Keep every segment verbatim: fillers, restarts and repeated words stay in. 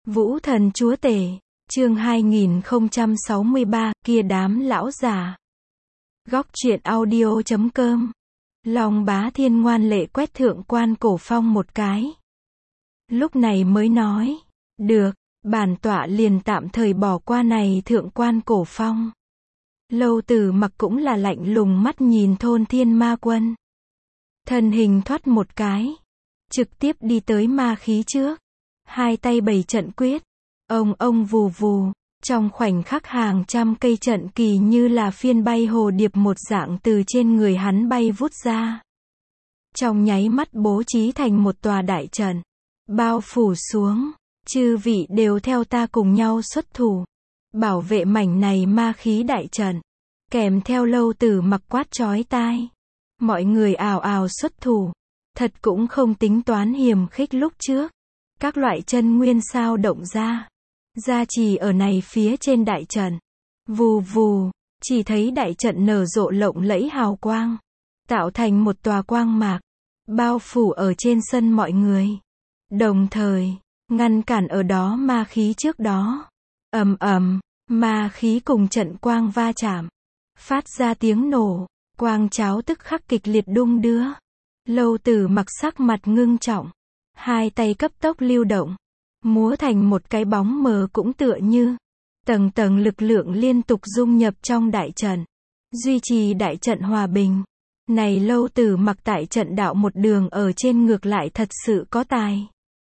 Vũ thần chúa tể, chương hai nghìn không trăm sáu mươi ba, kia đám lão già. Góc truyện audio chấm com. Long Bá Thiên ngoan lệ quét thượng quan cổ phong một cái. Lúc này mới nói, được, bản tọa liền tạm thời bỏ qua này thượng quan cổ phong. Lâu Tử Mặc cũng là lạnh lùng mắt nhìn thôn thiên ma quân. Thân hình thoát một cái, trực tiếp đi tới ma khí trước. Hai tay bày trận quyết, ông ông vù vù, trong khoảnh khắc hàng trăm cây trận kỳ như là phiên bay hồ điệp một dạng từ trên người hắn bay vút ra. Trong nháy mắt bố trí thành một tòa đại trận, bao phủ xuống, chư vị đều theo ta cùng nhau xuất thủ, bảo vệ mảnh này ma khí đại trận, kèm theo Lâu Tử Mặc quát chói tai. Mọi người ào ào xuất thủ, thật cũng không tính toán hiềm khích lúc trước. Các loại chân nguyên sao động ra, gia trì ở này phía trên đại trận. Vù vù, chỉ thấy đại trận nở rộ lộng lẫy hào quang, tạo thành một tòa quang mạc, bao phủ ở trên sân mọi người. Đồng thời, ngăn cản ở đó ma khí trước đó. Ầm ầm, ma khí cùng trận quang va chạm, phát ra tiếng nổ, quang cháo tức khắc kịch liệt đung đưa. Lâu Tử Mặc sắc mặt ngưng trọng, hai tay cấp tốc lưu động, múa thành một cái bóng mờ cũng tựa như tầng tầng lực lượng liên tục dung nhập trong đại trận, duy trì đại trận hòa bình. Này Lâu Tử Mặc tại trận đạo một đường ở trên ngược lại thật sự có tài.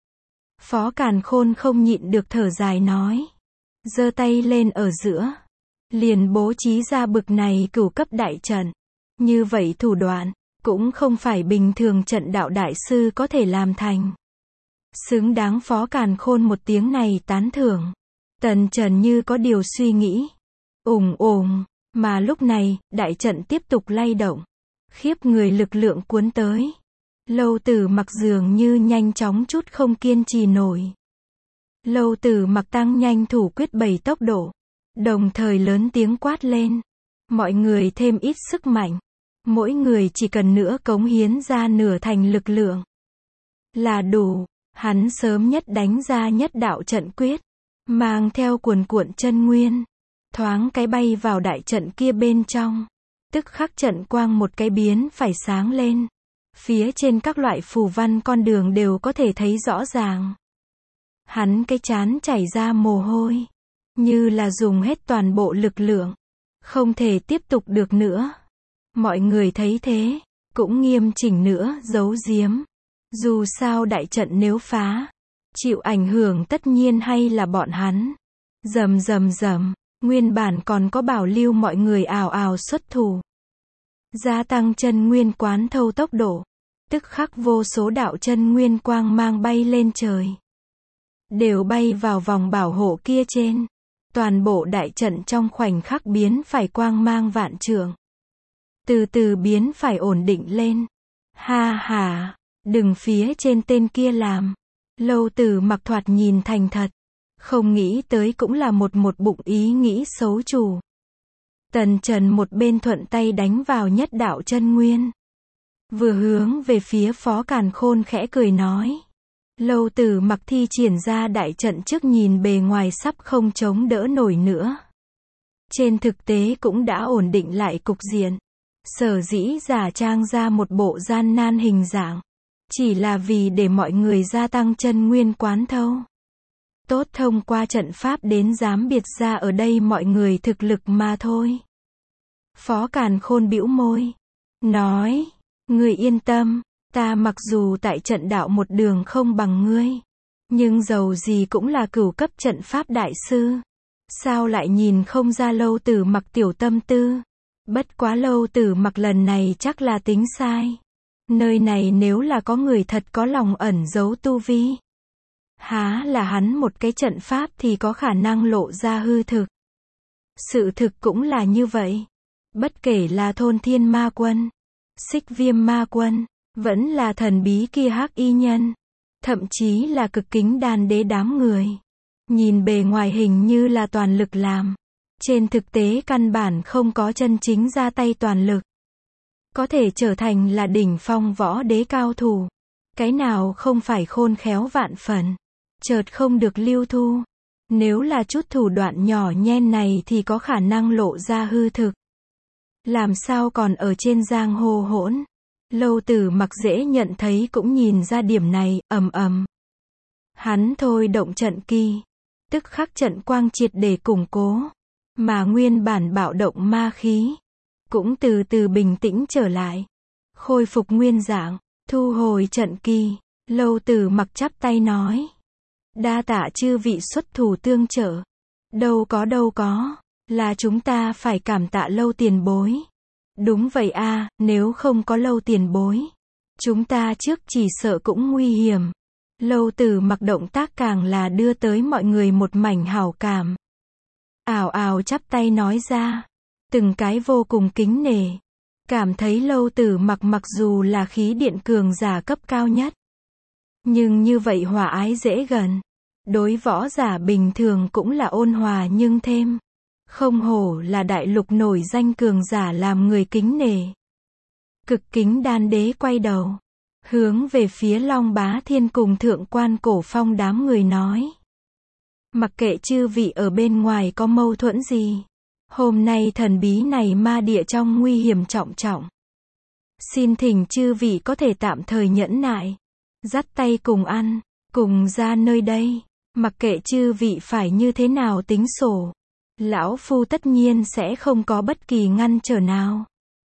Phó Càn Khôn không nhịn được thở dài nói, giơ tay lên ở giữa, liền bố trí ra bực này cửu cấp đại trận. Như vậy thủ đoạn, cũng không phải bình thường trận đạo đại sư có thể làm thành. Xứng đáng Phó Càn Khôn một tiếng này tán thưởng. Tần Trần như có điều suy nghĩ. Ùng ùng, mà lúc này, đại trận tiếp tục lay động. Khiếp người lực lượng cuốn tới. Lâu Tử Mặc dường như nhanh chóng chút không kiên trì nổi. Lâu Tử Mặc tăng nhanh thủ quyết bảy tốc độ, đồng thời lớn tiếng quát lên. Mọi người thêm ít sức mạnh. Mỗi người chỉ cần nữa cống hiến ra nửa thành lực lượng là đủ. Hắn sớm nhất đánh ra nhất đạo trận quyết, mang theo cuồn cuộn chân nguyên, thoáng cái bay vào đại trận kia bên trong. Tức khắc trận quang một cái biến phải sáng lên. Phía trên các loại phù văn con đường đều có thể thấy rõ ràng. Hắn cái trán chảy ra mồ hôi, như là dùng hết toàn bộ lực lượng, không thể tiếp tục được nữa. Mọi người thấy thế, cũng nghiêm chỉnh nữa giấu giếm. Dù sao đại trận nếu phá, chịu ảnh hưởng tất nhiên hay là bọn hắn. Rầm rầm rầm, nguyên bản còn có bảo lưu mọi người ào ào xuất thủ. Gia tăng chân nguyên quán thâu tốc độ, tức khắc vô số đạo chân nguyên quang mang bay lên trời. Đều bay vào vòng bảo hộ kia trên. Toàn bộ đại trận trong khoảnh khắc biến phải quang mang vạn trượng. Từ từ biến phải ổn định lên. Ha ha, đừng phía trên tên kia làm. Lâu Tử Mặc thoạt nhìn thành thật, không nghĩ tới cũng là một một bụng ý nghĩ xấu chủ. Tần Trần một bên thuận tay đánh vào nhất đạo chân nguyên, vừa hướng về phía Phó Càn Khôn khẽ cười nói. Lâu Tử Mặc thi triển ra đại trận trước nhìn bề ngoài sắp không chống đỡ nổi nữa. Trên thực tế cũng đã ổn định lại cục diện. Sở dĩ giả trang ra một bộ gian nan hình dạng, chỉ là vì để mọi người gia tăng chân nguyên quán thâu. Tốt thông qua trận pháp đến dám biệt ra ở đây mọi người thực lực mà thôi. Phó Càn Khôn bĩu môi, nói, ngươi yên tâm, ta mặc dù tại trận đạo một đường không bằng ngươi, nhưng dầu gì cũng là cửu cấp trận pháp đại sư. Sao lại nhìn không ra Lâu Tử Mặc tiểu tâm tư? Bất quá Lâu Tử Mặc lần này chắc là tính sai. Nơi này nếu là có người thật có lòng ẩn giấu tu vi, há là hắn một cái trận pháp thì có khả năng lộ ra hư thực. Sự thực cũng là như vậy. Bất kể là thôn thiên ma quân, xích viêm ma quân, vẫn là thần bí kia hắc y nhân, thậm chí là cực kính đan đế đám người. Nhìn bề ngoài hình như là toàn lực làm. Trên thực tế căn bản không có chân chính ra tay toàn lực. Có thể trở thành là đỉnh phong võ đế cao thủ. Cái nào không phải khôn khéo vạn phần. chợt không được lưu thu. Nếu là chút thủ đoạn nhỏ nhen này thì có khả năng lộ ra hư thực. Làm sao còn ở trên giang hồ hỗn. Lâu Tử Mặc dễ nhận thấy cũng nhìn ra điểm này, ầm ầm. Hắn thôi động trận kỳ, tức khắc trận quang triệt để củng cố, mà nguyên bản bạo động ma khí cũng từ từ bình tĩnh trở lại, khôi phục nguyên dạng, thu hồi trận kỳ. Lâu Tử Mặc chắp tay nói: đa tạ chư vị xuất thủ tương trợ. Đâu có đâu có, là chúng ta phải cảm tạ Lâu tiền bối. Đúng vậy a, nếu không có Lâu tiền bối, chúng ta trước chỉ sợ cũng nguy hiểm. Lâu Tử Mặc động tác càng là đưa tới mọi người một mảnh hảo cảm. Ào ào chắp tay nói ra, từng cái vô cùng kính nể. Cảm thấy Lâu Tử Mặc mặc dù là khí điện cường giả cấp cao nhất, nhưng như vậy hòa ái dễ gần. Đối võ giả bình thường cũng là ôn hòa nhưng thêm. Không hổ là đại lục nổi danh cường giả làm người kính nể. Cực Kính Đan Đế quay đầu, hướng về phía Long Bá Thiên cùng Thượng Quan Cổ Phong đám người nói: mặc kệ chư vị ở bên ngoài có mâu thuẫn gì, hôm nay thần bí này ma địa trong nguy hiểm trọng trọng. Xin thỉnh chư vị có thể tạm thời nhẫn nại, dắt tay cùng ăn, cùng ra nơi đây. Mặc kệ chư vị phải như thế nào tính sổ, lão phu tất nhiên sẽ không có bất kỳ ngăn trở nào.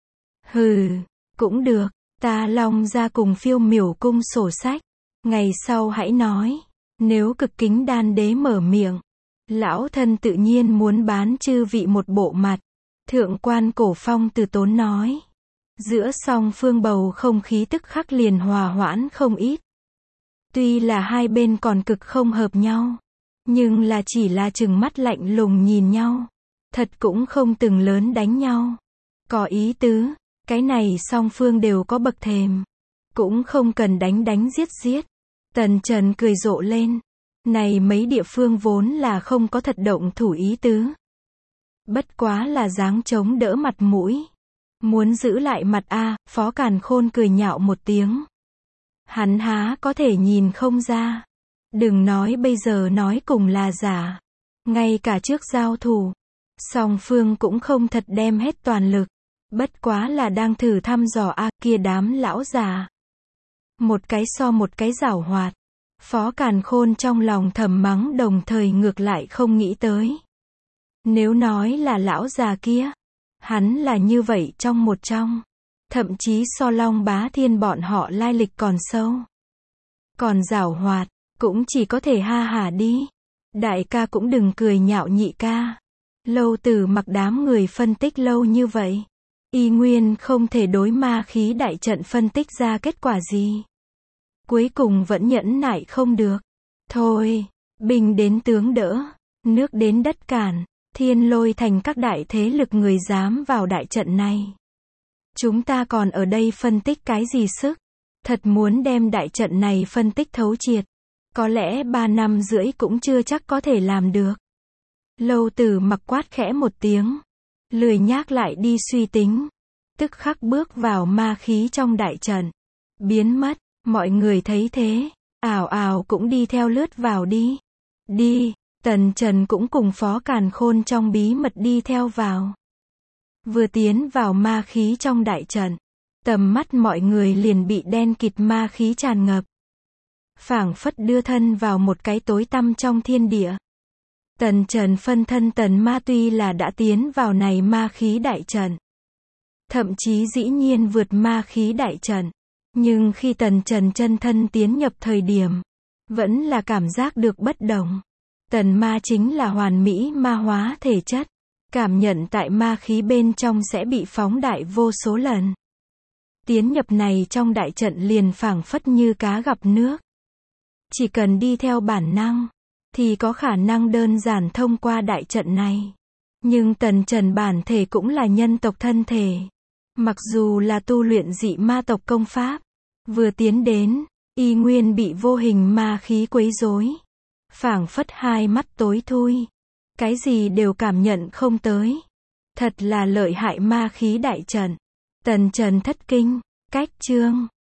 Hừ, cũng được, ta Long ra cùng Phiêu Miểu cung sổ sách, ngày sau hãy nói. Nếu Cực Kính Đan Đế mở miệng, lão thân tự nhiên muốn bán chư vị một bộ mặt. Thượng Quan Cổ Phong từ tốn nói. Giữa song phương bầu không khí tức khắc liền hòa hoãn không ít. Tuy là hai bên còn cực không hợp nhau, nhưng là chỉ là chừng mắt lạnh lùng nhìn nhau, thật cũng không từng lớn đánh nhau. Có ý tứ, cái này song phương đều có bậc thềm, cũng không cần đánh đánh giết giết. Tần Trần cười rộ lên, này mấy địa phương vốn là không có thật động thủ ý tứ, bất quá là dáng chống đỡ mặt mũi, muốn giữ lại mặt a. Phó Càn Khôn cười nhạo một tiếng. Hắn há có thể nhìn không ra. Đừng nói bây giờ nói cùng là giả, ngay cả trước giao thủ, song phương cũng không thật đem hết toàn lực, bất quá là đang thử thăm dò a. Kia đám lão già, một cái so một cái giảo hoạt. Phó Càn Khôn trong lòng thầm mắng, đồng thời ngược lại không nghĩ tới. Nếu nói là lão già kia, hắn là như vậy trong một trong, thậm chí so Long Bá Thiên bọn họ lai lịch còn sâu. Còn giảo hoạt, cũng chỉ có thể ha hả đi. Đại ca cũng đừng cười nhạo nhị ca. Lâu Tử Mặc đám người phân tích lâu như vậy, y nguyên không thể đối ma khí đại trận phân tích ra kết quả gì. Cuối cùng vẫn nhẫn nại không được. Thôi, binh đến tướng đỡ, nước đến đất cản, Thiên Lôi thành các đại thế lực người dám vào đại trận này. Chúng ta còn ở đây phân tích cái gì sức? Thật muốn đem đại trận này phân tích thấu triệt, có lẽ ba năm rưỡi cũng chưa chắc có thể làm được. Lâu Tử Mặc quát khẽ một tiếng, lười nhác lại đi suy tính, tức khắc bước vào ma khí trong đại trận, biến mất. Mọi người thấy thế, ào ào cũng đi theo lướt vào đi. Đi, Tần Trần cũng cùng Phó Càn Khôn trong bí mật đi theo vào. Vừa tiến vào ma khí trong đại trận, tầm mắt mọi người liền bị đen kịt ma khí tràn ngập, phảng phất đưa thân vào một cái tối tăm trong thiên địa. Tần Trần phân thân Tần Ma tuy là đã tiến vào này ma khí đại trận, thậm chí dĩ nhiên vượt ma khí đại trận, nhưng khi Tần Trần chân thân tiến nhập thời điểm, vẫn là cảm giác được bất đồng. Tần Ma chính là hoàn mỹ ma hóa thể chất, cảm nhận tại ma khí bên trong sẽ bị phóng đại vô số lần. Tiến nhập này trong đại trận liền phảng phất như cá gặp nước. Chỉ cần đi theo bản năng, thì có khả năng đơn giản thông qua đại trận này. Nhưng Tần Trần bản thể cũng là nhân tộc thân thể. Mặc dù là tu luyện dị ma tộc công pháp, vừa tiến đến, y nguyên bị vô hình ma khí quấy rối, phảng phất hai mắt tối thui, cái gì đều cảm nhận không tới. Thật là lợi hại ma khí đại trận. Tần Trần thất kinh. Cách chương